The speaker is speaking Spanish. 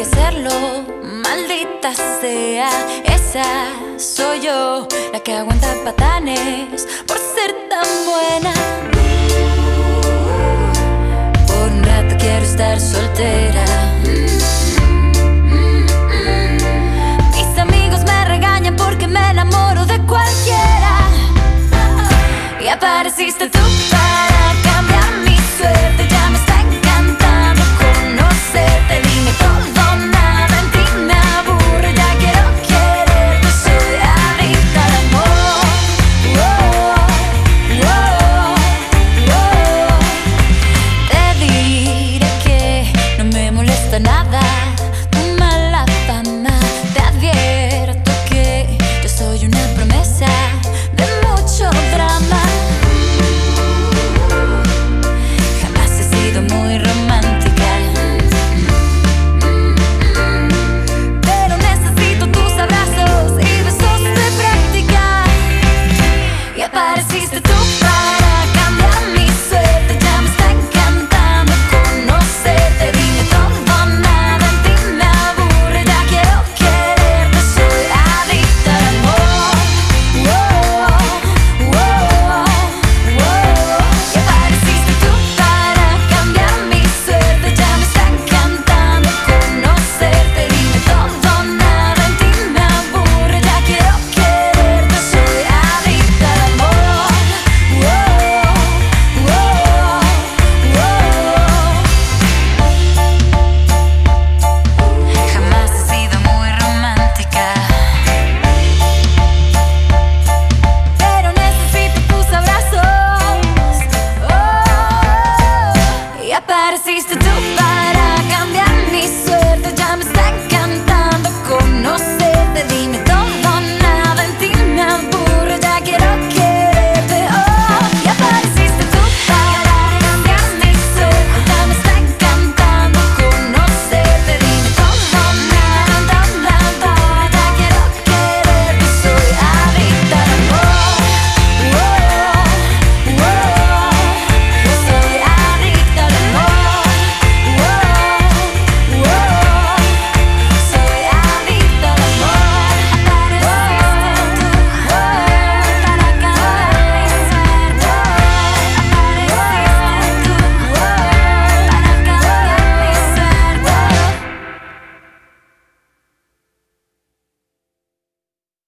debería serlo, maldita sea. Esa soy yo, la que aguanta patanes por ser tan buena. Por un rato quiero estar soltera. Mis amigos me regañan porque me enamoro de cualquiera. Y apareciste tú.